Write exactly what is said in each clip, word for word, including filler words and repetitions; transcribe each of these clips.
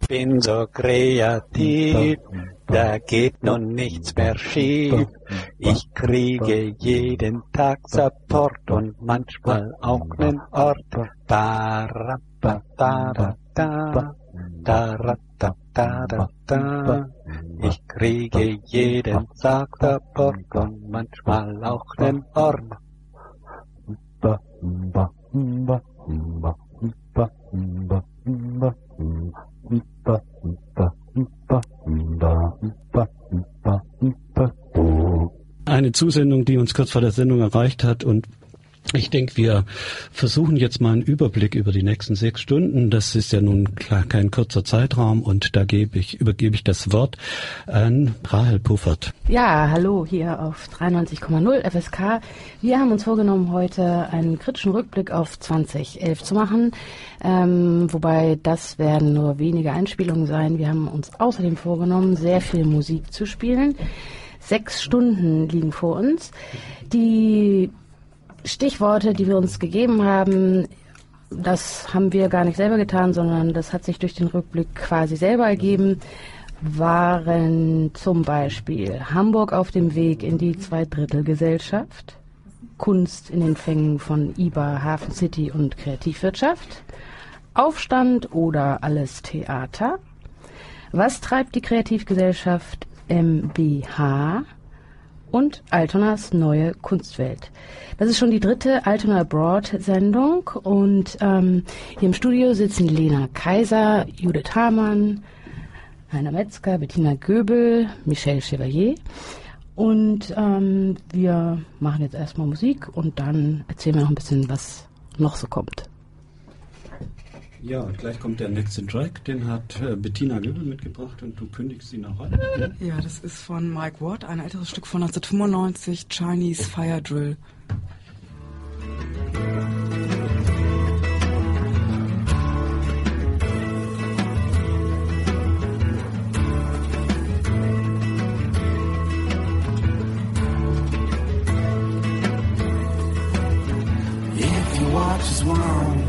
bin so kreativ, da geht nun nichts mehr schief. Ich kriege jeden Tag Support und manchmal auch nen Ort. Da, da, da, da, da, da, da, da, da, da. Ich kriege jeden Tag Support und manchmal auch nen Ort. Eine Zusendung, die uns kurz vor der Sendung erreicht hat, und ich denke, wir versuchen jetzt mal einen Überblick über die nächsten sechs Stunden. Das ist ja nun klar kein kurzer Zeitraum, und da gebe ich, übergebe ich das Wort an Rahel Puffert. Ja, hallo hier auf dreiundneunzig Komma null F S K. Wir haben uns vorgenommen, heute einen kritischen Rückblick auf zwanzig elf zu machen, ähm, wobei das werden nur wenige Einspielungen sein. Wir haben uns außerdem vorgenommen, sehr viel Musik zu spielen. Sechs Stunden liegen vor uns. Die Stichworte, die wir uns gegeben haben, das haben wir gar nicht selber getan, sondern das hat sich durch den Rückblick quasi selber ergeben, waren zum Beispiel Hamburg auf dem Weg in die Zweidrittelgesellschaft, Kunst in den Fängen von I B A, Hafen City und Kreativwirtschaft, Aufstand oder alles Theater, was treibt die Kreativgesellschaft M B H und Altonas neue Kunstwelt. Das ist schon die dritte Altona Abroad-Sendung, und ähm, hier im Studio sitzen Lena Kaiser, Judith Hamann, Heiner Metzger, Bettina Göbel, Michelle Chevalier, und ähm, wir machen jetzt erstmal Musik und dann erzählen wir noch ein bisschen, was noch so kommt. Ja, gleich kommt der nächste Track, den hat äh, Bettina Göbel mitgebracht, und du kündigst ihn auch an. Ja? Ja, das ist von Mike Watt, ein älteres Stück von neunzehnhundertfünfundneunzig, Chinese Fire Drill. If you watch as one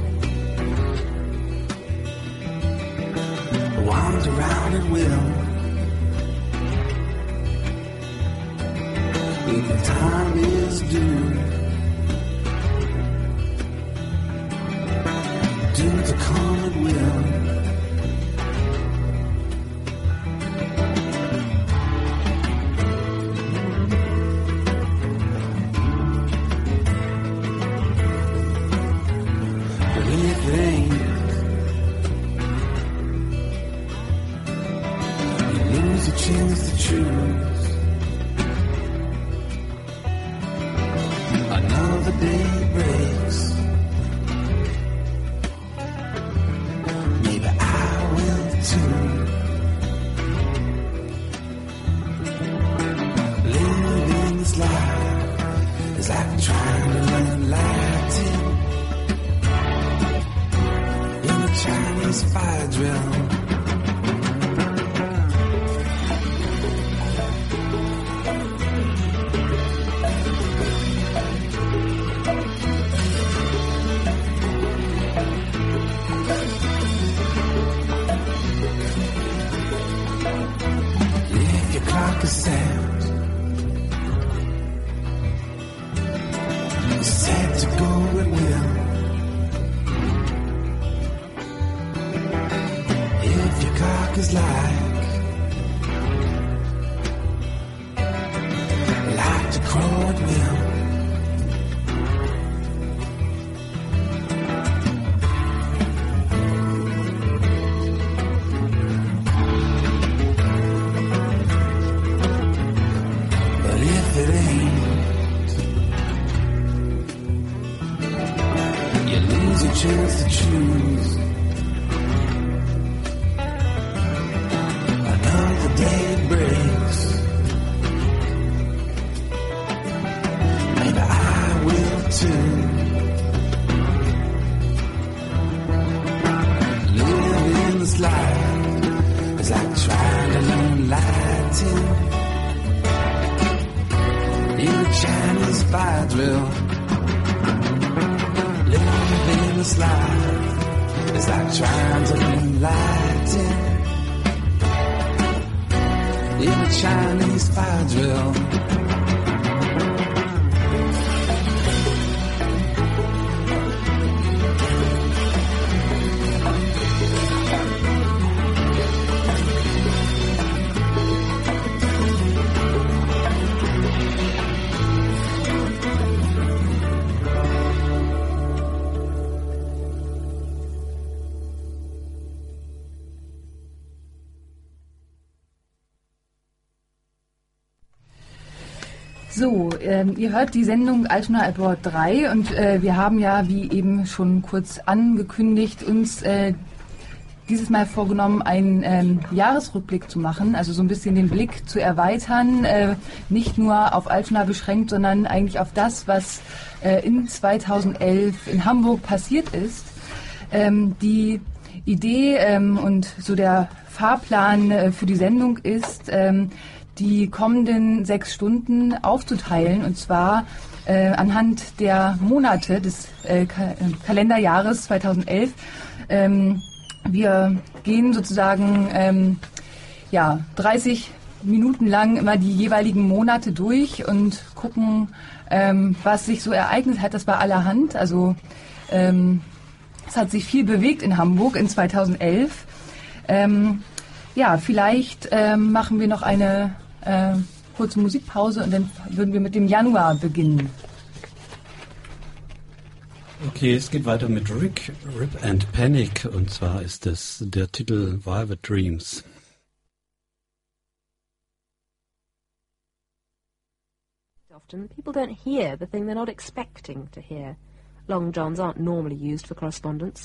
winds around at will, when the time is due, due to come at will. But if it ain't, a chance to choose. Another day breaks. Maybe I will too. Living this life is like trying to learn Latin in a Chinese fire drill. Set, set to go at will. If your cock is like, like to crow at will. Chance to choose. Another day breaks. Maybe I will too. Living this life is like trying to learn Latin in a Chinese fire drill. Living this life It's like trying to learn Latin in a Chinese fire drill. So, ähm, ihr hört die Sendung Altona at Board drei und äh, wir haben ja, wie eben schon kurz angekündigt, uns äh, dieses Mal vorgenommen, einen ähm, Jahresrückblick zu machen, also so ein bisschen den Blick zu erweitern, äh, nicht nur auf Altona beschränkt, sondern eigentlich auf das, was äh, in zweitausendelf in Hamburg passiert ist. Ähm, die Idee ähm, und so der Fahrplan äh, für die Sendung ist, ähm, die kommenden sechs Stunden aufzuteilen, und zwar äh, anhand der Monate des äh, Ka- Kalenderjahres zweitausendelf. Ähm, wir gehen sozusagen ähm, ja, dreißig Minuten lang immer die jeweiligen Monate durch und gucken, ähm, was sich so ereignet hat. Das war allerhand. Also ähm, es hat sich viel bewegt in Hamburg in zweitausendelf. Ähm, ja, vielleicht ähm, machen wir noch eine äh, kurze Musikpause und dann würden wir mit dem Januar beginnen. Okay, es geht weiter mit Rick, Rip and Panic, und zwar ist es der Titel Velvet Dreams. Often people don't hear the thing they're not expecting to hear. Long johns aren't normally used for correspondence.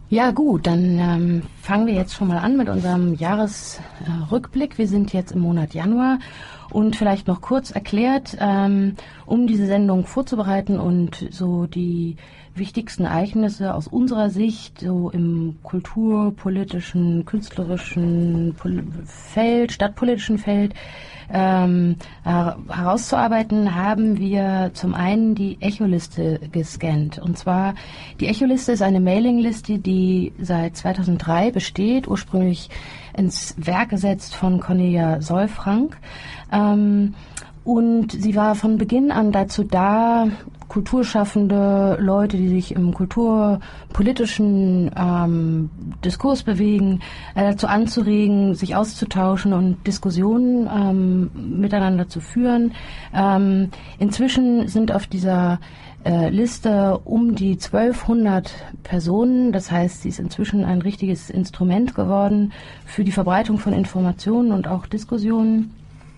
Ja gut, dann ähm, fangen wir jetzt schon mal an mit unserem Jahresrückblick. Äh, wir sind jetzt im Monat Januar und vielleicht noch kurz erklärt, ähm, um diese Sendung vorzubereiten und so die wichtigsten Ereignisse aus unserer Sicht so im kulturpolitischen, künstlerischen Pol- Feld, stadtpolitischen Feld ähm, herauszuarbeiten, haben wir zum einen die Echoliste gescannt. Und zwar, die Echoliste ist eine Mailingliste, die seit zweitausenddrei besteht, ursprünglich ins Werk gesetzt von Cornelia Solfrank. Ähm, und sie war von Beginn an dazu da, Kulturschaffende, Leute, die sich im kulturpolitischen ähm, Diskurs bewegen, äh, dazu anzuregen, sich auszutauschen und Diskussionen ähm, miteinander zu führen. Ähm, inzwischen sind auf dieser äh, Liste um die zwölfhundert Personen. Das heißt, sie ist inzwischen ein richtiges Instrument geworden für die Verbreitung von Informationen und auch Diskussionen.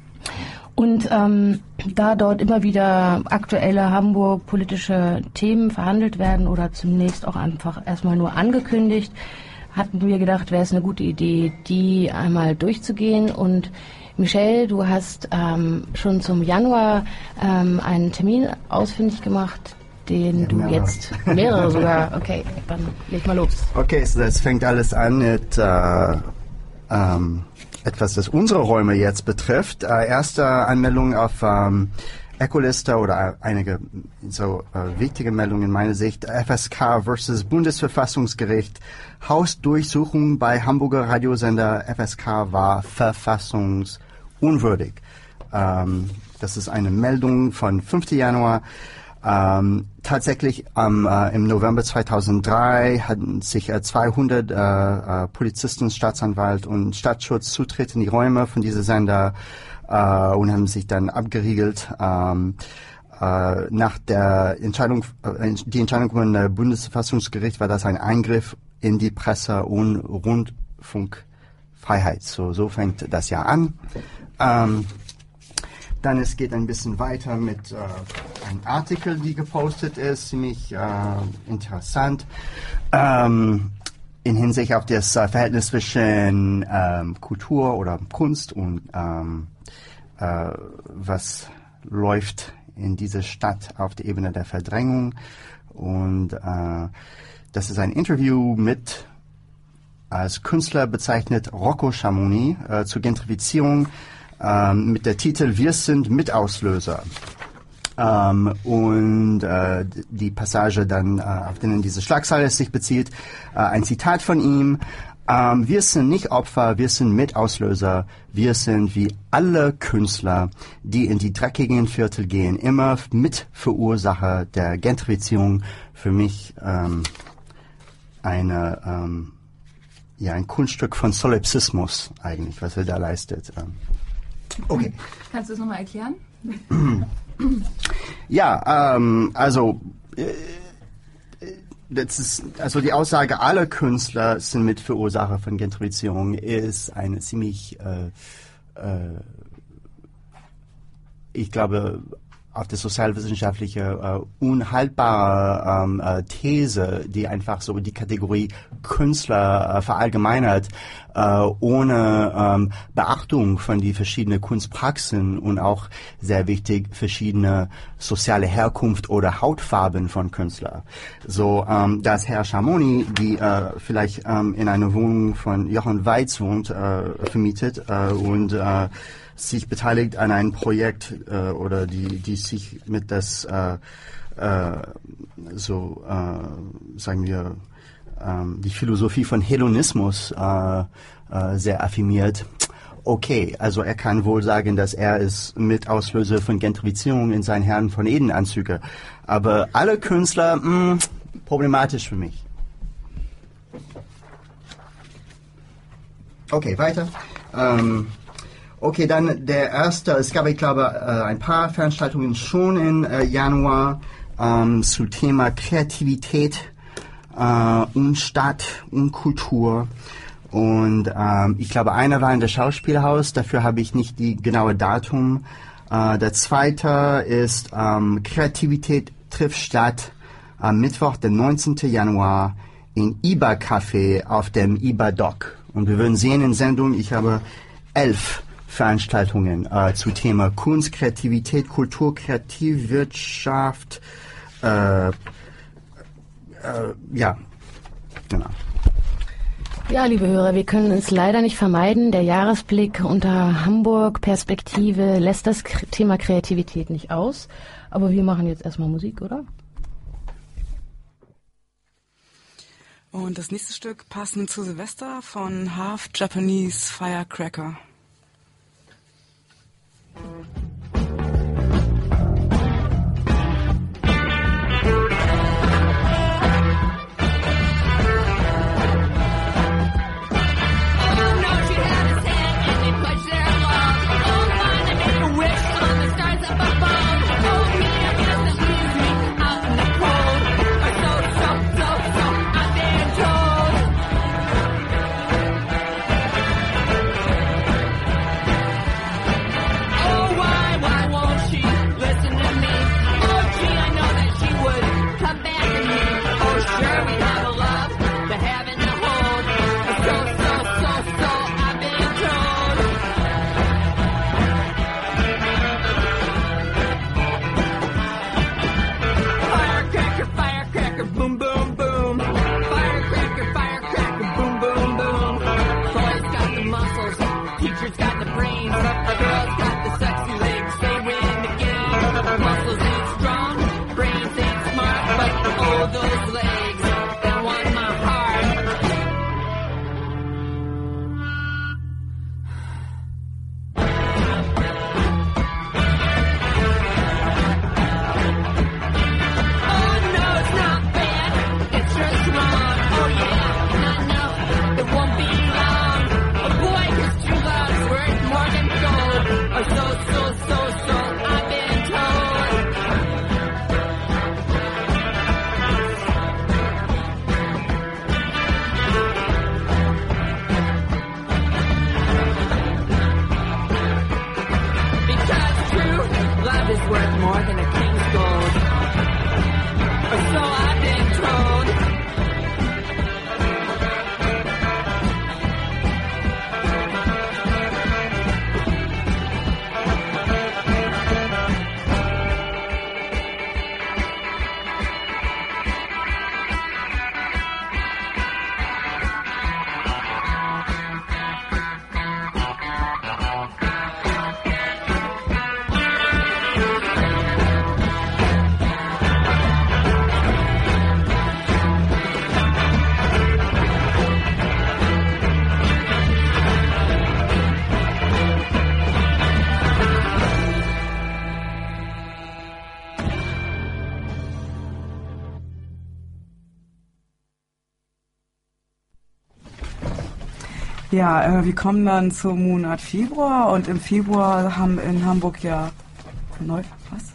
Und ähm, da dort immer wieder aktuelle Hamburg-politische Themen verhandelt werden oder zunächst auch einfach erstmal nur angekündigt, hatten wir gedacht, wäre es eine gute Idee, die einmal durchzugehen. Und Michelle, du hast ähm, schon zum Januar ähm, einen Termin ausfindig gemacht, den ja, du mehrere. jetzt, mehrere sogar, okay, dann leg mal los. Okay, so das fängt alles an mit äh, ähm, etwas, das unsere Räume jetzt betrifft. Äh, erste Anmeldung auf ähm, Echoliste oder einige so äh, wichtige Meldungen in meiner Sicht. F S K versus Bundesverfassungsgericht. Hausdurchsuchung bei Hamburger Radiosender F S K war verfassungsunwürdig. Ähm, das ist eine Meldung von fünften Januar. Ähm, tatsächlich ähm, äh, im November zweitausenddrei hatten sich äh, zweihundert äh, äh, Polizisten, Staatsanwalt und Staatsschutz Zutritt in die Räume von diesem Sender äh, und haben sich dann abgeriegelt. Ähm, äh, nach der Entscheidung, äh, die Entscheidung vom äh, Bundesverfassungsgericht war das ein Eingriff in die Presse- und Rundfunkfreiheit. So, so fängt das Jahr an. Ähm, Dann es geht ein bisschen weiter mit äh, einem Artikel, die gepostet ist, ziemlich äh, interessant, ähm, in Hinsicht auf das äh, Verhältnis zwischen ähm, Kultur oder Kunst und ähm, äh, was läuft in dieser Stadt auf der Ebene der Verdrängung. Und äh, das ist ein Interview mit, als Künstler bezeichnet, Rocco Schamoni äh, zur Gentrifizierung, Ähm, mit der Titel Wir sind Mitauslöser. Ähm, und äh, die Passage dann, äh, auf denen diese Schlagzeile sich bezieht, äh, ein Zitat von ihm. Ähm, wir sind nicht Opfer, wir sind Mitauslöser. Wir sind wie alle Künstler, die in die dreckigen Viertel gehen, immer Mitverursacher der Gentrifizierung. Für mich ähm, eine, ähm, ja, ein Kunststück von Solipsismus eigentlich, was er da leistet. Ähm. Okay. Kannst du das nochmal erklären? Ja, ähm, also, äh, das ist, also die Aussage, alle Künstler sind Mitverursacher von Gentrifizierung, ist eine ziemlich, äh, äh, ich glaube, auf der sozialwissenschaftliche äh, unhaltbare ähm, äh, These, die einfach so die Kategorie Künstler äh, verallgemeinert, äh, ohne ähm, Beachtung von die verschiedenen Kunstpraxen und auch sehr wichtig verschiedene soziale Herkunft oder Hautfarben von Künstlern. So, ähm, dass Herr Schamoni, die äh, vielleicht ähm, in einer Wohnung von Jochen Weiz wohnt, äh, vermietet äh, und äh, sich beteiligt an einem Projekt äh, oder die die sich mit das äh, äh, so äh, sagen wir ähm, die Philosophie von Hedonismus äh, äh, sehr affirmiert. Okay, also er kann wohl sagen, dass er ist Mitauslöser von Gentrifizierung in seinen Herren von Eden Anzüge, aber alle Künstler mh, problematisch für mich. Okay, weiter. Ähm, Okay, dann der erste, es gab, ich glaube, äh, ein paar Veranstaltungen schon im äh, Januar ähm, zum Thema Kreativität äh, und Stadt und Kultur. Und ähm, ich glaube, einer war in der Schauspielhaus, dafür habe ich nicht die genaue Datum. Äh, der zweite ist ähm, Kreativität trifft Stadt am Mittwoch, den neunzehnten Januar in IBA Café auf dem IBA Dock. Und wir würden sehen in Sendung, ich habe elf Veranstaltungen äh, zu Thema Kunst, Kreativität, Kultur, Kreativwirtschaft, äh, äh, ja, genau. Ja, liebe Hörer, wir können es leider nicht vermeiden. Der Jahresblick unter Hamburg-Perspektive lässt das K- Thema Kreativität nicht aus. Aber wir machen jetzt erstmal Musik, oder? Und das nächste Stück passend zu Silvester von Half Japanese Firecracker. Ja, äh, wir kommen dann zum Monat Februar und im Februar haben in Hamburg ja neu was?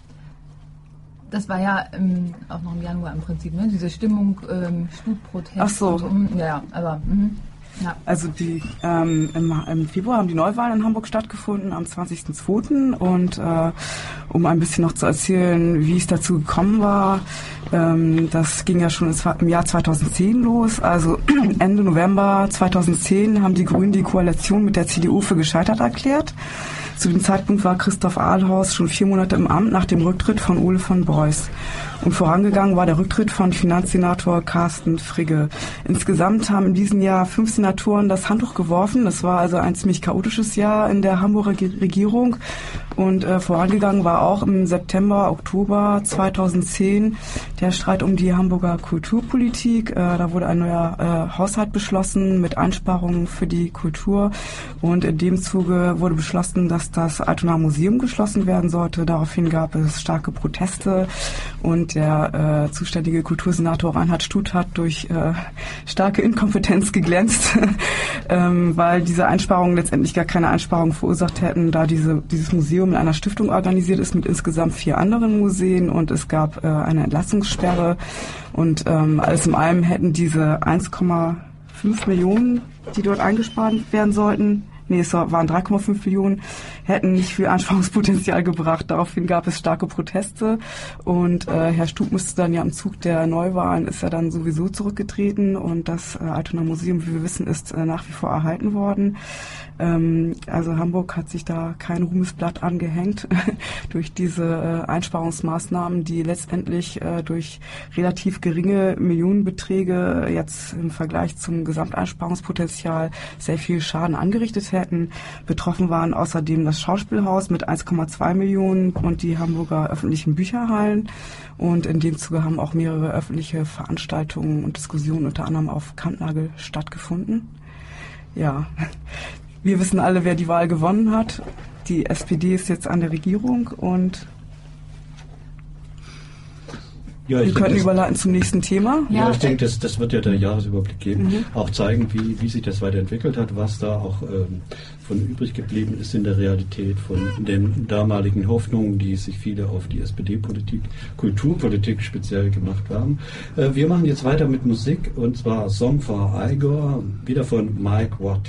Das war ja ähm, auch noch im Januar im Prinzip, ne? Diese Stimmung, ähm, Studprotest. Ach so. Und so. Ja, ja, aber mh. Ja. Also die ähm, im, im Februar haben die Neuwahlen in Hamburg stattgefunden, am zwanzigsten zweiten Und äh, um ein bisschen noch zu erzählen, wie es dazu gekommen war, ähm, das ging ja schon im Jahr zweitausendzehn los. Also Ende November zweitausendzehn haben die Grünen die Koalition mit der C D U für gescheitert erklärt. Zu dem Zeitpunkt war Christoph Ahlhaus schon vier Monate im Amt nach dem Rücktritt von Ole von Beuys. Und vorangegangen war der Rücktritt von Finanzsenator Carsten Frigge. Insgesamt haben in diesem Jahr fünf Senatoren das Handtuch geworfen. Das war also ein ziemlich chaotisches Jahr in der Hamburger Regierung. Und äh, vorangegangen war auch im September, Oktober zweitausendzehn der Streit um die Hamburger Kulturpolitik. Äh, da wurde ein neuer äh, Haushalt beschlossen mit Einsparungen für die Kultur. Und in dem Zuge wurde beschlossen, dass das Altona Museum geschlossen werden sollte. Daraufhin gab es starke Proteste. Und der äh, zuständige Kultursenator Reinhard Stuth hat durch äh, starke Inkompetenz geglänzt, ähm, weil diese Einsparungen letztendlich gar keine Einsparungen verursacht hätten, da diese, dieses Museum in einer Stiftung organisiert ist mit insgesamt vier anderen Museen und es gab äh, eine Entlassungssperre und ähm, alles in allem hätten diese eins Komma fünf Millionen, die dort eingespart werden sollten, nee, es waren drei Komma fünf Millionen, hätten nicht viel Einsparungspotenzial gebracht. Daraufhin gab es starke Proteste und äh, Herr Stub musste dann ja im Zug der Neuwahlen, ist er dann sowieso zurückgetreten und das äh, Altona Museum, wie wir wissen, ist äh, nach wie vor erhalten worden. Ähm, also Hamburg hat sich da kein Ruhmesblatt angehängt durch diese äh, Einsparungsmaßnahmen, die letztendlich äh, durch relativ geringe Millionenbeträge jetzt im Vergleich zum Gesamteinsparungspotenzial sehr viel Schaden angerichtet hätten. Betroffen waren außerdem das Schauspielhaus mit eins Komma zwei Millionen und die Hamburger öffentlichen Bücherhallen. Und in dem Zuge haben auch mehrere öffentliche Veranstaltungen und Diskussionen unter anderem auf Kampnagel stattgefunden. Ja, wir wissen alle, wer die Wahl gewonnen hat. Die S P D ist jetzt an der Regierung und ja, wir ich könnten denke, überleiten zum nächsten Thema. Ja, ich denke, das, das wird ja der Jahresüberblick geben. Mhm. Auch zeigen, wie, wie sich das weiterentwickelt hat, was da auch ähm, von übrig geblieben ist in der Realität, von den damaligen Hoffnungen, die sich viele auf die S P D-Politik, Kulturpolitik speziell gemacht haben. Äh, wir machen jetzt weiter mit Musik und zwar Song for Igor, wieder von Mike Watt.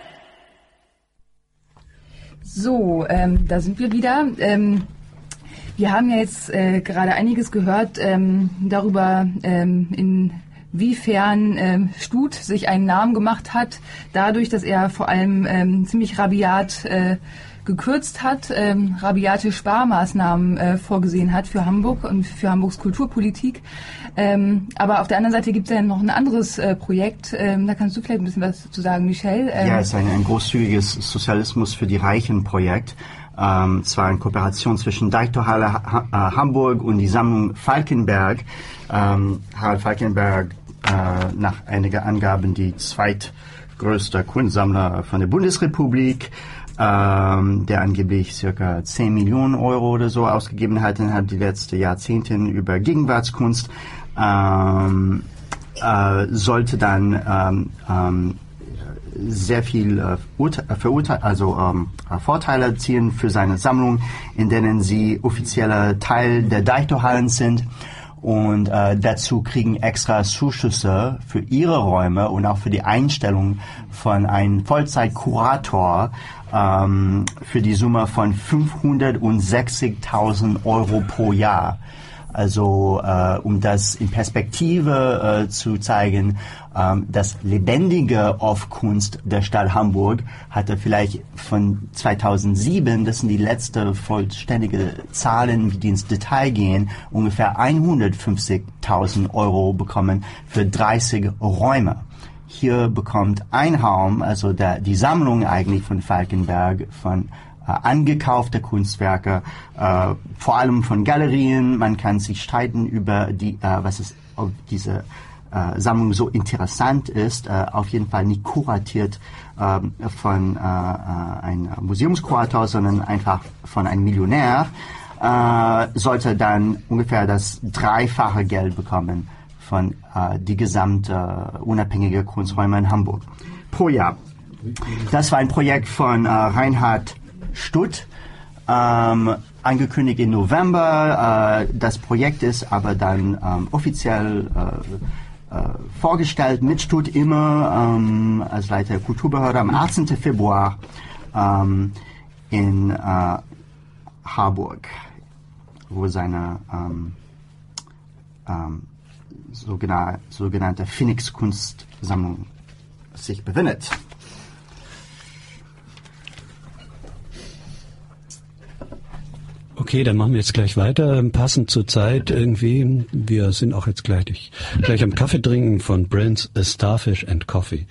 So, ähm, da sind wir wieder. Ähm, Wir haben ja jetzt äh, gerade einiges gehört ähm, darüber, ähm, inwiefern ähm, Stut sich einen Namen gemacht hat, dadurch, dass er vor allem ähm, ziemlich rabiat äh, gekürzt hat, ähm, rabiate Sparmaßnahmen äh, vorgesehen hat für Hamburg und für Hamburgs Kulturpolitik. Ähm, aber auf der anderen Seite gibt es ja noch ein anderes äh, Projekt. Ähm, da kannst du vielleicht ein bisschen was zu sagen, Michel. Ähm, ja, es ist ein, ein großzügiges Sozialismus für die Reichen Projekt. Ähm, zwar in Kooperation zwischen Deichtorhalle ha ha Hamburg und die Sammlung Falkenberg. Ähm, Harald Falkenberg, äh, nach einigen Angaben die zweitgrößte Kunstsammler von der Bundesrepublik, ähm, der angeblich circa zehn Millionen Euro oder so ausgegeben hat, und hat die letzten Jahrzehnte über Gegenwartskunst, ähm, äh, sollte dann ähm, ähm, sehr viel äh, Verurte also ähm, Vorteile ziehen für seine Sammlung, in denen sie offizieller Teil der Deichtorhallen sind. Und äh, dazu kriegen extra Zuschüsse für ihre Räume und auch für die Einstellung von einem Vollzeitkurator ähm, für die Summe von fünfhundertsechzigtausend Euro pro Jahr. Also äh, um das in Perspektive äh, zu zeigen, ähm, das lebendige Off-Kunst der Stadt Hamburg hatte vielleicht von zweitausendsieben, das sind die letzte vollständige Zahlen, die ins Detail gehen, ungefähr hundertfünfzigtausend Euro bekommen für dreißig Räume. Hier bekommt ein Raum, also der, die Sammlung eigentlich von Falkenberg, von äh, angekaufte Kunstwerke, äh, vor allem von Galerien. Man kann sich streiten über die, äh, was ist auf diese äh, Sammlung so interessant ist. Äh, auf jeden Fall nicht kuratiert äh, von äh, einem Museumskurator, sondern einfach von einem Millionär. Äh, sollte dann ungefähr das dreifache Geld bekommen von äh, die gesamte äh, unabhängige Kunsträume in Hamburg pro Jahr. Das war ein Projekt von äh, Reinhard Stutt, ähm, angekündigt im November. Äh, das Projekt ist aber dann ähm, offiziell äh, äh, vorgestellt mit Stutt immer ähm, als Leiter der Kulturbehörde am achtzehnten Februar ähm, in äh, Harburg, wo seine ähm, ähm, sogenannte, sogenannte Phoenix-Kunstsammlung sich befindet. Okay, dann machen wir jetzt gleich weiter, passend zur Zeit irgendwie. Wir sind auch jetzt gleich, gleich am Kaffee trinken von Brand's A Starfish and Coffee.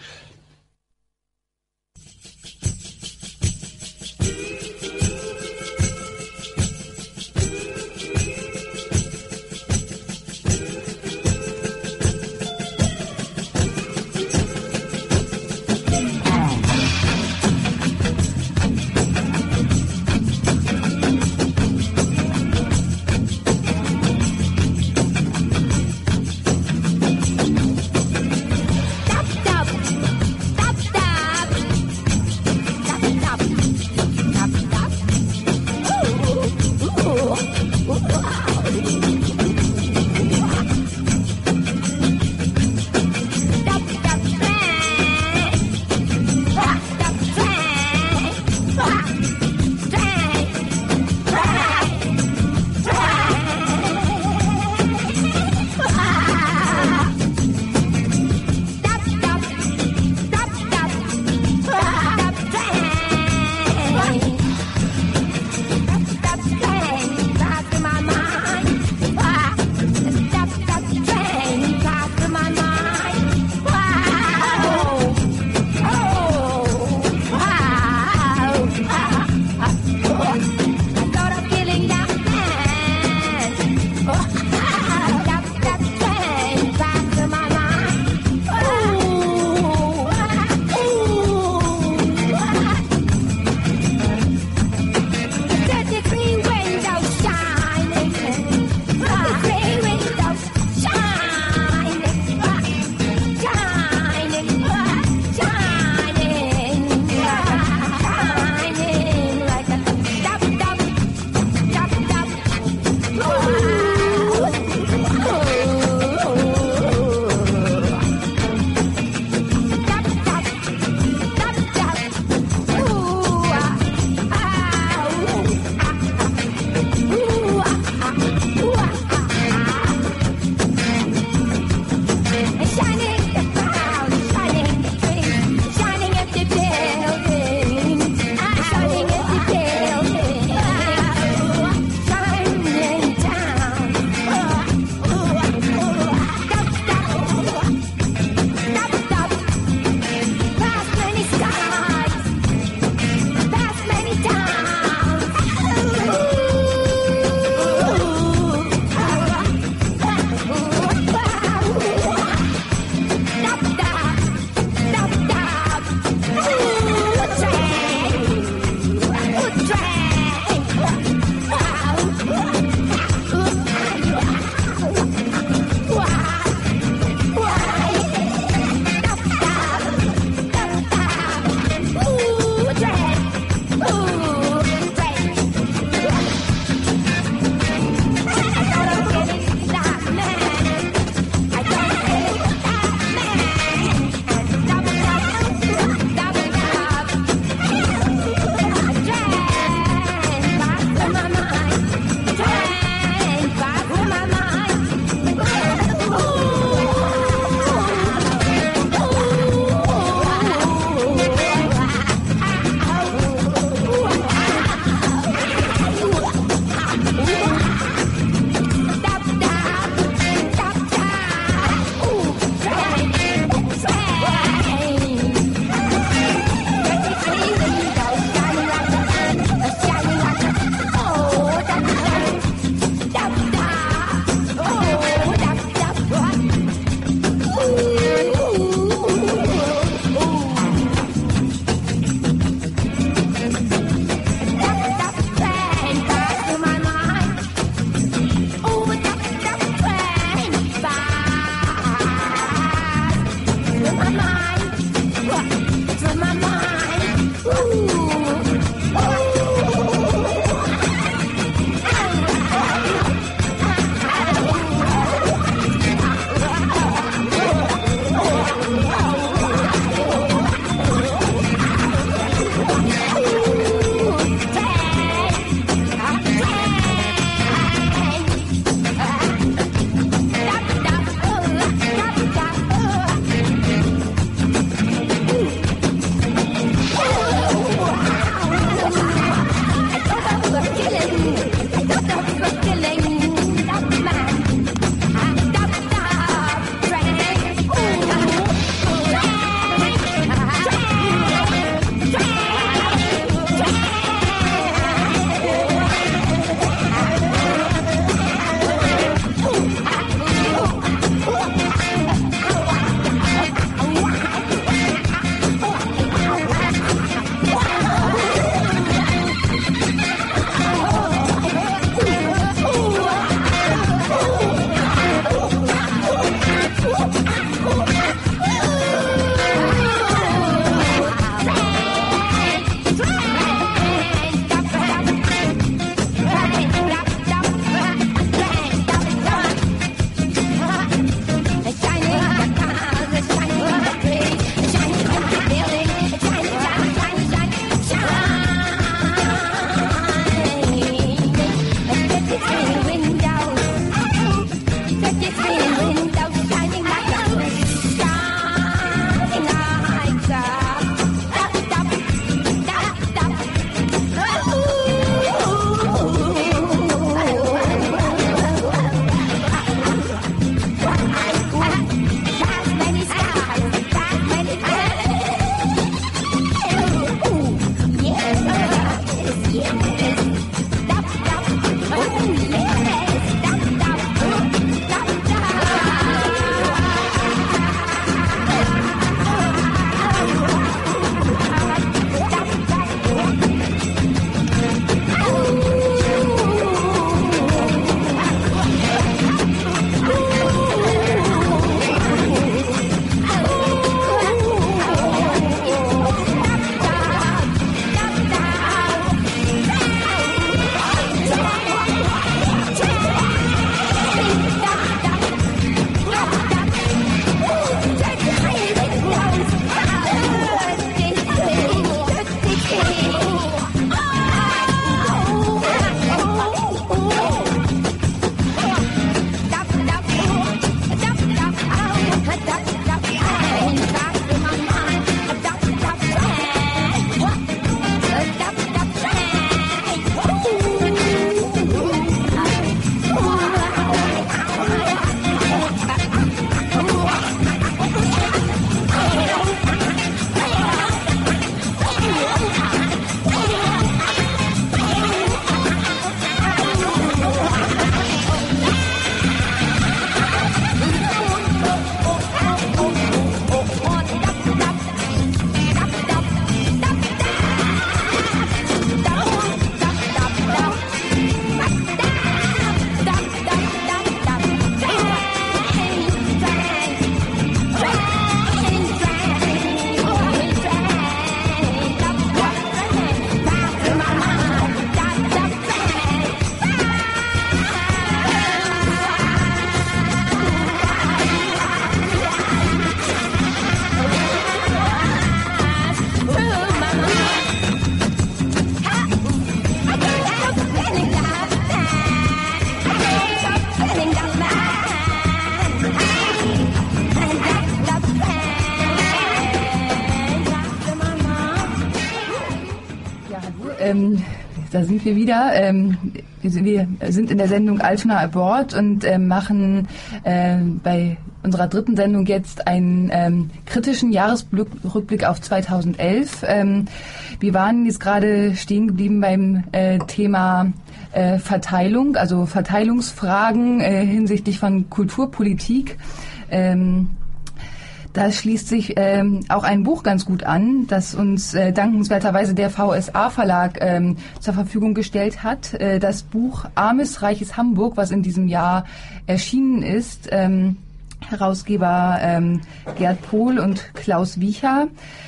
ähm, da sind wir wieder. Ähm, wir sind in der Sendung Altona Abroad und äh, machen äh, bei unserer dritten Sendung jetzt einen ähm, kritischen Jahresrückblick auf zweitausendelf. Ähm, wir waren jetzt gerade stehen geblieben beim äh, Thema äh, Verteilung, also Verteilungsfragen äh, hinsichtlich von Kulturpolitik. Ähm, Da schließt sich ähm, auch ein Buch ganz gut an, das uns äh, dankenswerterweise der V S A-Verlag ähm, zur Verfügung gestellt hat. Äh, das Buch Armes, reiches Hamburg, was in diesem Jahr erschienen ist. Ähm, Herausgeber ähm, Gerd Pohl und Klaus Wiecher.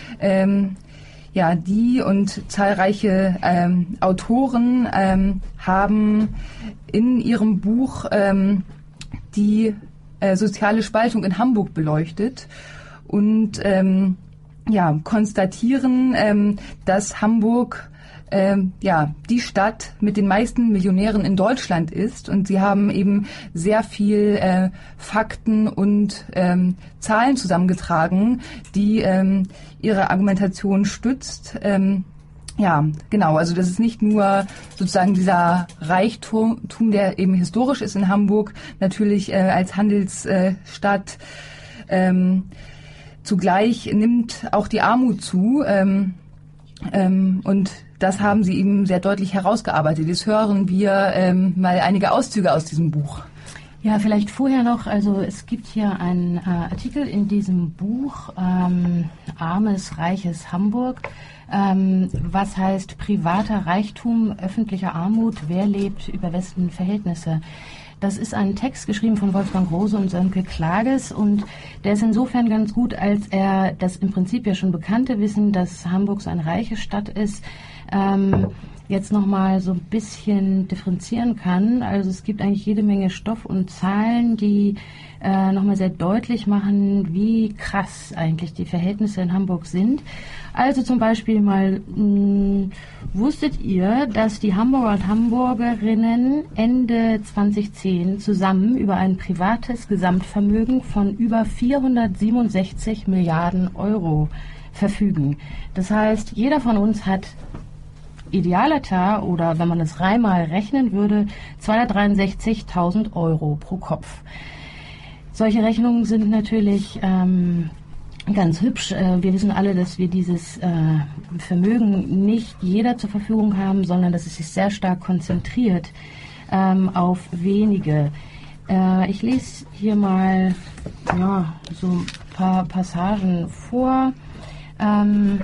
Ähm, ja, die und zahlreiche ähm, Autoren ähm, haben in ihrem Buch ähm, die äh, soziale Spaltung in Hamburg beleuchtet und ähm, ja, konstatieren, ähm, dass Hamburg ähm, ja, die Stadt mit den meisten Millionären in Deutschland ist, und sie haben eben sehr viel äh, Fakten und ähm, Zahlen zusammengetragen, die ähm, ihre Argumentation stützt. Ähm, Ja, genau. Also das ist nicht nur sozusagen dieser Reichtum, der eben historisch ist in Hamburg, natürlich äh, als Handelsstadt. Ähm, zugleich nimmt auch die Armut zu. Ähm, ähm, und das haben sie eben sehr deutlich herausgearbeitet. Jetzt hören wir ähm, mal einige Auszüge aus diesem Buch. Ja, vielleicht vorher noch, also es gibt hier einen äh, Artikel in diesem Buch, ähm, Armes, reiches Hamburg, ähm, was heißt privater Reichtum, öffentlicher Armut, wer lebt über wessen Verhältnisse. Das ist ein Text geschrieben von Wolfgang Rose und Sönke Klages, und der ist insofern ganz gut, als er das im Prinzip ja schon bekannte Wissen, dass Hamburg so eine reiche Stadt ist, ähm, jetzt nochmal so ein bisschen differenzieren kann. Also es gibt eigentlich jede Menge Stoff und Zahlen, die äh, nochmal sehr deutlich machen, wie krass eigentlich die Verhältnisse in Hamburg sind. Also zum Beispiel mal, mh, wusstet ihr, dass die Hamburger und Hamburgerinnen Ende zweitausendzehn zusammen über ein privates Gesamtvermögen von über vierhundertsiebenundsechzig Milliarden Euro verfügen? Das heißt, jeder von uns hat idealer, oder wenn man es rein mal rechnen würde, zweihundertdreiundsechzigtausend Euro pro Kopf. Solche Rechnungen sind natürlich ähm, ganz hübsch. Äh, wir wissen alle, dass wir dieses äh, Vermögen nicht jeder zur Verfügung haben, sondern dass es sich sehr stark konzentriert ähm, auf wenige. Äh, ich lese hier mal ja, so ein paar Passagen vor. Ähm,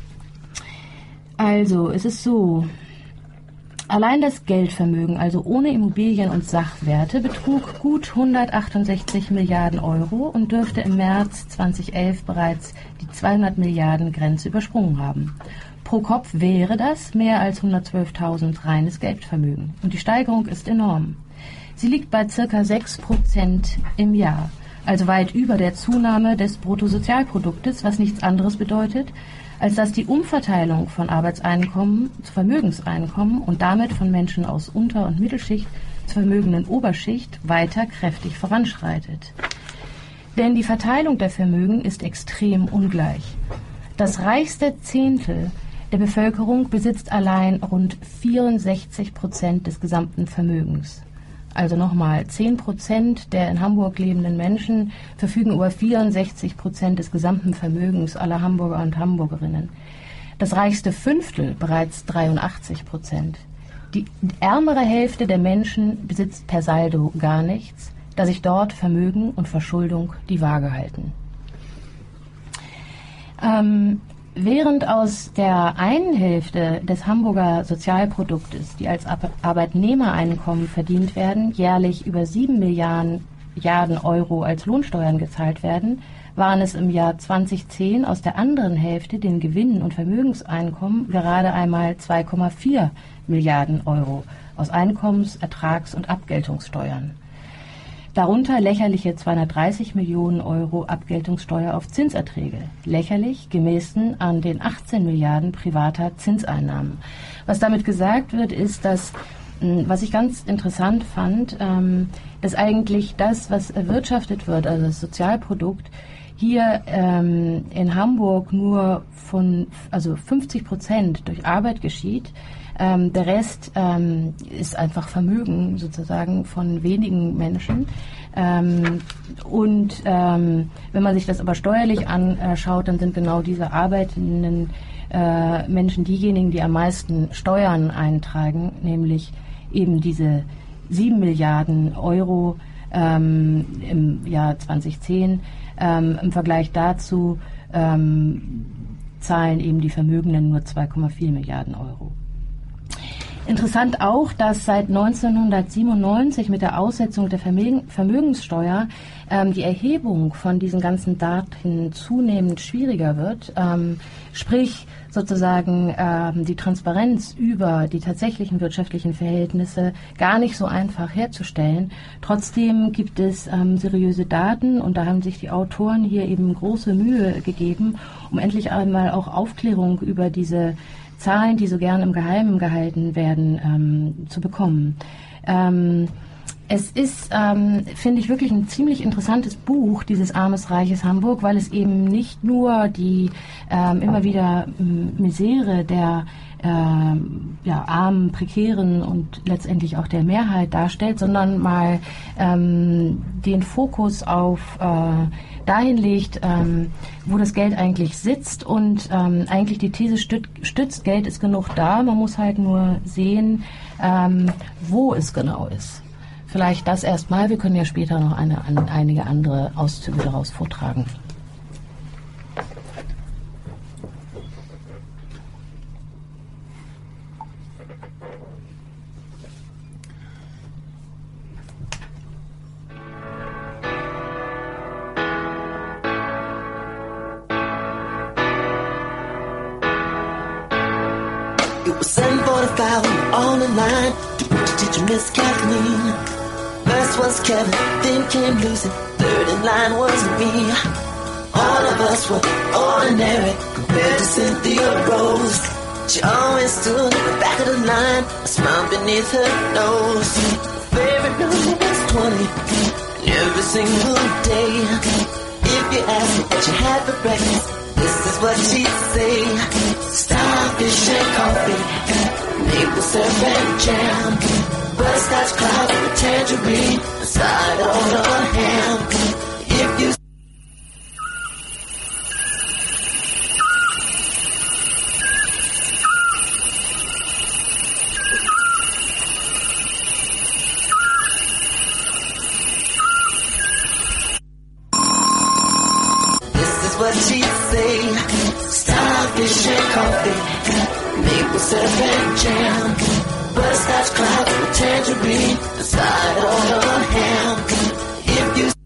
Also, es ist so, allein das Geldvermögen, also ohne Immobilien und Sachwerte, betrug gut hundertachtundsechzig Milliarden Euro und dürfte im März zweitausendelf bereits die zweihundert Milliarden Grenze übersprungen haben. Pro Kopf wäre das mehr als hundertzwölftausend reines Geldvermögen. Und die Steigerung ist enorm. Sie liegt bei circa sechs Prozent im Jahr, also weit über der Zunahme des Bruttosozialproduktes, was nichts anderes bedeutet, als dass die Umverteilung von Arbeitseinkommen zu Vermögenseinkommen und damit von Menschen aus Unter- und Mittelschicht zur vermögenden Oberschicht weiter kräftig voranschreitet. Denn die Verteilung der Vermögen ist extrem ungleich. Das reichste Zehntel der Bevölkerung besitzt allein rund vierundsechzig Prozent des gesamten Vermögens. Also nochmal, zehn Prozent der in Hamburg lebenden Menschen verfügen über vierundsechzig Prozent des gesamten Vermögens aller Hamburger und Hamburgerinnen. Das reichste Fünftel bereits dreiundachtzig Prozent. Die ärmere Hälfte der Menschen besitzt per Saldo gar nichts, da sich dort Vermögen und Verschuldung die Waage halten. Ähm, Während aus der einen Hälfte des Hamburger Sozialproduktes, die als Arbeitnehmereinkommen verdient werden, jährlich über sieben Milliarden Euro als Lohnsteuern gezahlt werden, waren es im Jahr zweitausendzehn aus der anderen Hälfte, den Gewinnen und Vermögenseinkommen, gerade einmal zwei Komma vier Milliarden Euro aus Einkommens-, Ertrags- und Abgeltungssteuern. Darunter lächerliche zweihundertdreißig Millionen Euro Abgeltungssteuer auf Zinserträge. Lächerlich gemessen an den achtzehn Milliarden privater Zinseinnahmen. Was damit gesagt wird, ist, dass, was ich ganz interessant fand, dass eigentlich das, was erwirtschaftet wird, also das Sozialprodukt, hier ähm, in Hamburg nur von also fünfzig Prozent durch Arbeit geschieht, Ähm, der Rest ähm, ist einfach Vermögen sozusagen von wenigen Menschen. Ähm, und ähm, wenn man sich das aber steuerlich anschaut, dann sind genau diese arbeitenden äh, Menschen diejenigen, die am meisten Steuern eintragen, nämlich eben diese sieben Milliarden Euro ähm, im Jahr zweitausendzehn. Ähm, Im Vergleich dazu ähm, zahlen eben die Vermögenden nur zwei Komma vier Milliarden Euro. Interessant auch, dass seit neunzehnhundertsiebenundneunzig mit der Aussetzung der Vermögen, Vermögenssteuer ähm, die Erhebung von diesen ganzen Daten zunehmend schwieriger wird. Ähm, sprich sozusagen ähm, die Transparenz über die tatsächlichen wirtschaftlichen Verhältnisse gar nicht so einfach herzustellen. Trotzdem gibt es ähm, seriöse Daten und da haben sich die Autoren hier eben große Mühe gegeben, um endlich einmal auch Aufklärung über diese Zahlen, die so gern im Geheimen gehalten werden, ähm, zu bekommen. Ähm, es ist, ähm, finde ich, wirklich ein ziemlich interessantes Buch, dieses Armes, Reiches Hamburg, weil es eben nicht nur die ähm, immer wieder ähm, Misere der ähm, ja, armen, prekären und letztendlich auch der Mehrheit darstellt, sondern mal ähm, den Fokus auf äh, dahin legt, ähm, wo das Geld eigentlich sitzt und ähm, eigentlich die These stützt, stützt, Geld ist genug da, man muss halt nur sehen, ähm, wo es genau ist. Vielleicht das erstmal, wir können ja später noch eine, an, einige andere Auszüge daraus vortragen. It was seven forty-five, we were on the line to put the teacher, Miss Kathleen. First was Kevin, then came Lucy, third in line was me. All of us were ordinary compared to Cynthia Rose. She always stood at the back of the line, a smile beneath her nose. Favorite number was twenty, and every single day. If you ask her what she had for breakfast, this is what she'd say. Starfish and coffee, maple syrup and jam, butterscotch clouds with a tangerine, and side on a ham. If you what she'd say. Starfish and coffee, maple syrup and jam, butterscotch clouds with a tangerine, and side on a ham. If you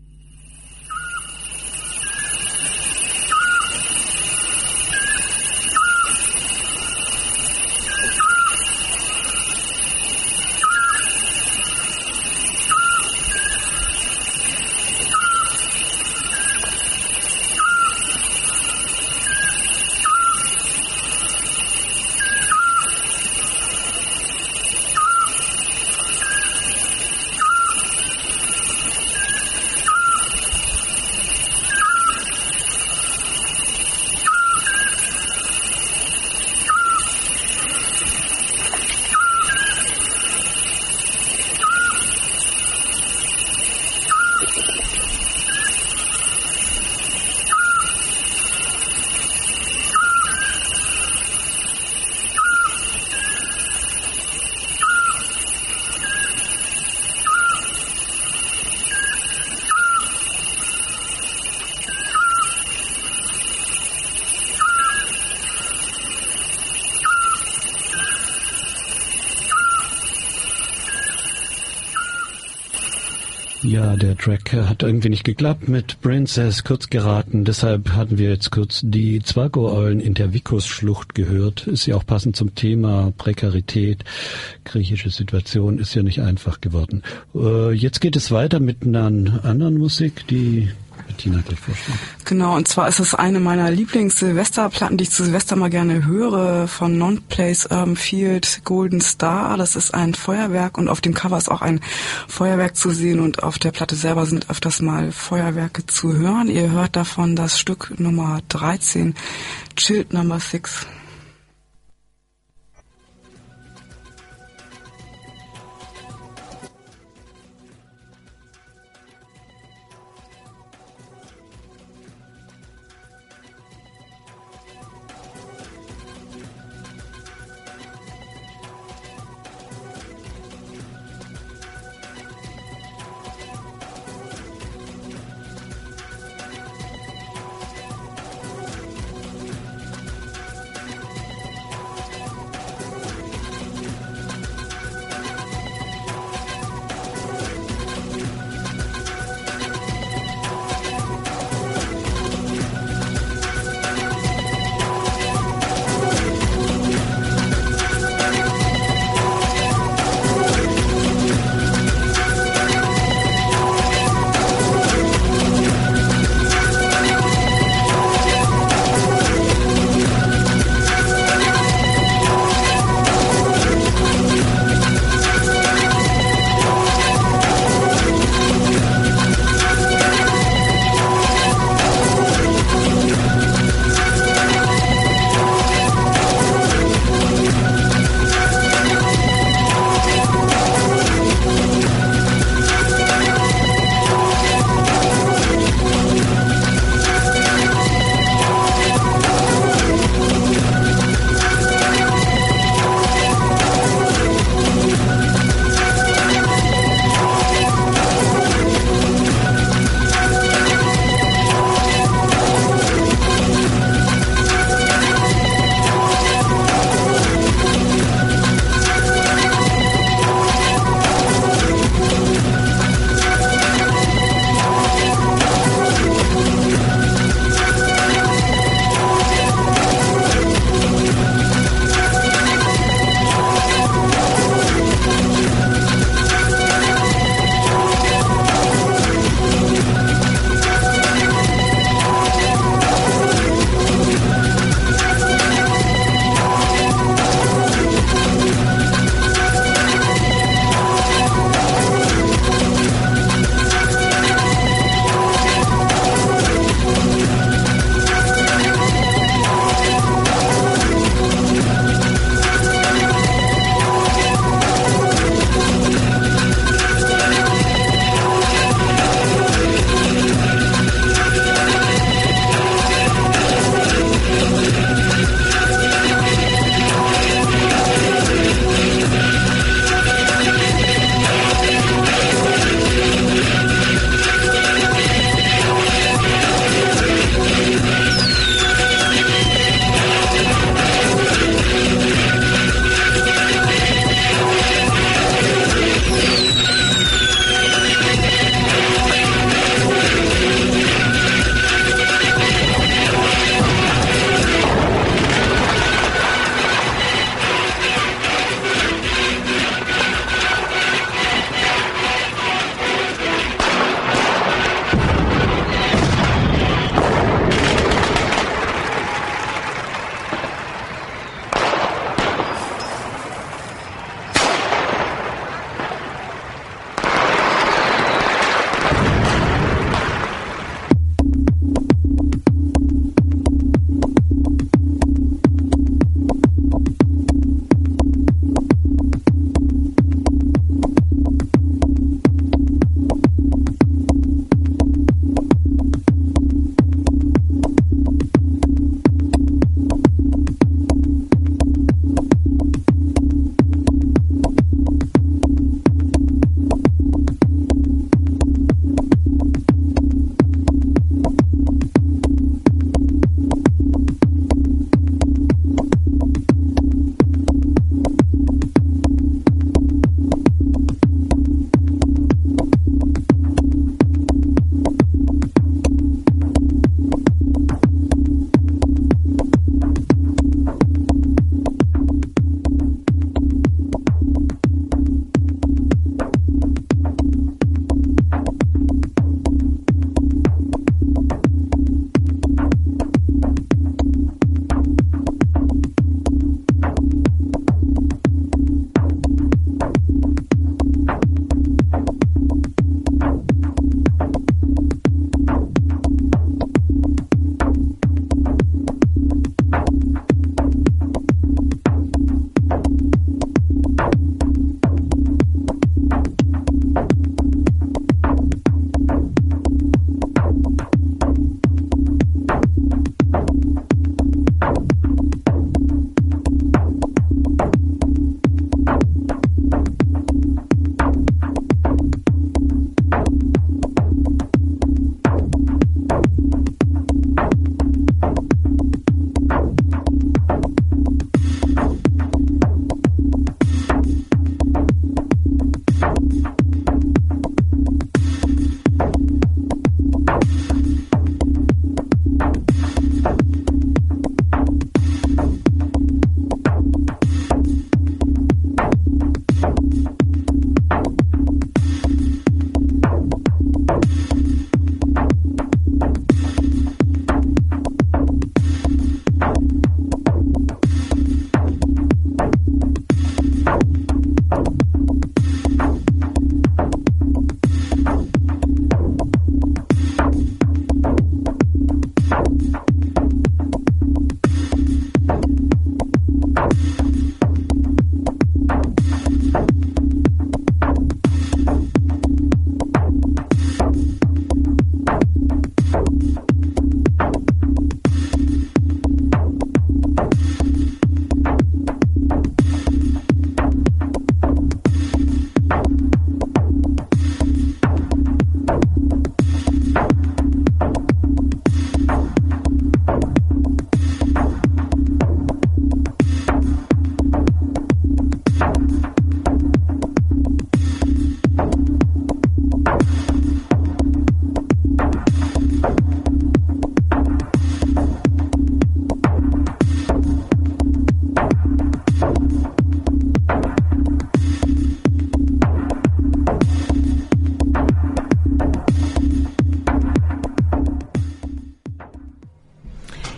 Ja, der Track hat irgendwie nicht geklappt mit Princess, kurz geraten. Deshalb hatten wir jetzt kurz die Zwago-Eulen in der Vikos-Schlucht gehört. Ist ja auch passend zum Thema Prekarität. Griechische Situation ist ja nicht einfach geworden. Äh, jetzt geht es weiter mit einer anderen Musik, die Bettina gleich vorstellt. Genau, und zwar ist es eine meiner Lieblings-Silvesterplatten, die ich zu Silvester mal gerne höre, von Non-Place Urban Field, Golden Star. Das ist ein Feuerwerk und auf dem Cover ist auch ein Feuerwerk zu sehen und auf der Platte selber sind öfters mal Feuerwerke zu hören. Ihr hört davon das Stück Nummer dreizehn, Chilled Number six.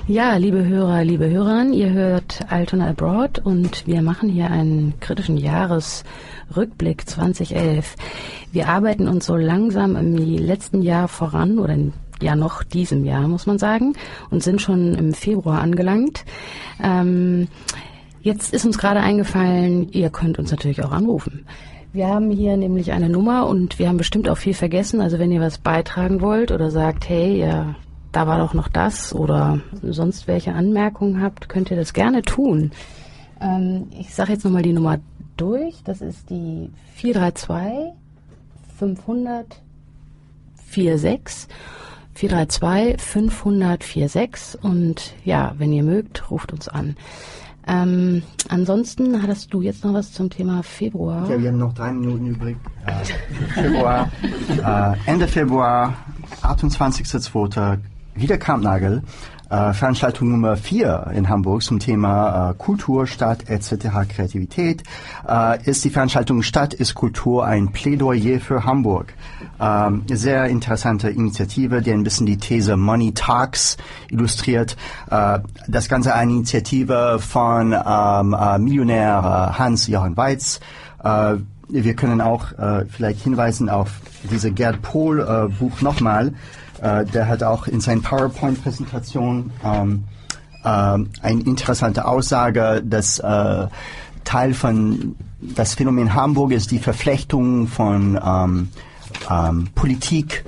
Ja, liebe Hörer, liebe Hörerinnen, ihr hört Altona Abroad und wir machen hier einen kritischen Jahresrückblick zweitausendelf. Wir arbeiten uns so langsam im letzten Jahr voran, oder ja noch diesem Jahr, muss man sagen, und sind schon im Februar angelangt. Ähm, jetzt ist uns gerade eingefallen, ihr könnt uns natürlich auch anrufen. Wir haben hier nämlich eine Nummer und wir haben bestimmt auch viel vergessen, also wenn ihr was beitragen wollt oder sagt, hey, ja, da war doch noch das oder sonst welche Anmerkungen habt, könnt ihr das gerne tun. Ähm, ich sage jetzt nochmal die Nummer durch. Das ist die vier drei zwei fünfhundert sechsundvierzig. vier drei zwei fünfhundert sechsundvierzig. Und ja, wenn ihr mögt, ruft uns an. Ähm, ansonsten hattest du jetzt noch was zum Thema Februar? Ja, wir haben noch drei Minuten übrig. Äh, Februar, äh, Ende Februar, achtundzwanzigster zweiter wieder Kampnagel, äh, Veranstaltung Nummer vier in Hamburg zum Thema äh, Kultur, Stadt et cetera Kreativität. Äh, ist die Veranstaltung Stadt ist Kultur ein Plädoyer für Hamburg. Ähm, sehr interessante Initiative, die ein bisschen die These Money Talks illustriert. Äh, das Ganze eine Initiative von ähm, äh, Millionär äh, Hans-Jochen Weitz. Äh, wir können auch äh, vielleicht hinweisen auf diese Gerd Pohl äh, Buch nochmal. Uh, der hat auch in seiner PowerPoint-Präsentation ähm, ähm, eine interessante Aussage, dass äh, Teil von das Phänomen Hamburg ist die Verflechtung von ähm, ähm, Politik,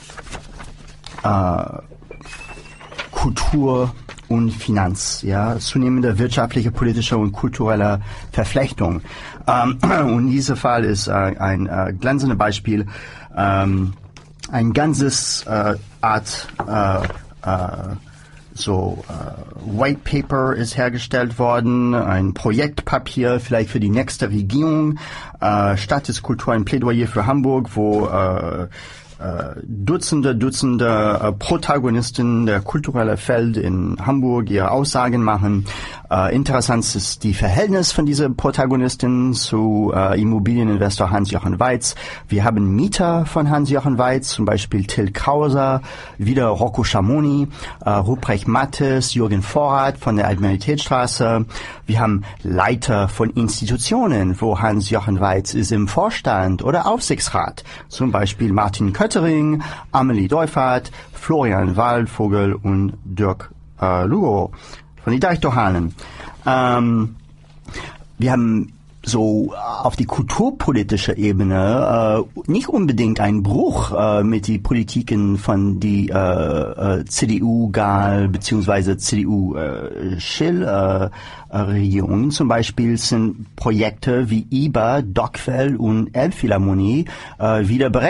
äh, Kultur und Finanz, ja, zunehmende wirtschaftliche, politische und kulturelle Verflechtung. Ähm, und dieser Fall ist äh, ein äh, glänzendes Beispiel. Ähm, Ein ganzes äh, Art äh, äh, so äh, White Paper ist hergestellt worden, ein Projektpapier vielleicht für die nächste Regierung. Äh, Stadt ist Kultur, ein Plädoyer für Hamburg, wo äh, äh, Dutzende, Dutzende äh, Protagonisten der kulturellen Feld in Hamburg ihre Aussagen machen. Äh, interessant ist die Verhältnis von diesen Protagonisten zu äh, Immobilieninvestor Hans-Jochen Weitz. Wir haben Mieter von Hans-Jochen Weitz, zum Beispiel Till Krauser, wieder Rocco Schamoni, äh, Ruprecht Mattes, Jürgen Vorrat von der Admiralitätsstraße. Wir haben Leiter von Institutionen, wo Hans-Jochen Weitz ist im Vorstand oder Aufsichtsrat, zum Beispiel Martin Köttering, Amelie Deufert, Florian Waldvogel und Dirk äh, Lugo von die Deichtorhanen. Ähm, wir haben so auf die kulturpolitische Ebene äh, nicht unbedingt einen Bruch äh, mit die Politiken von die äh, äh, C D U-Gal beziehungsweise C D U-Schill-Regierungen. Äh, Zum Beispiel sind Projekte wie I B A, Dockwell und Elbphilharmonie äh, wieder berechtigt.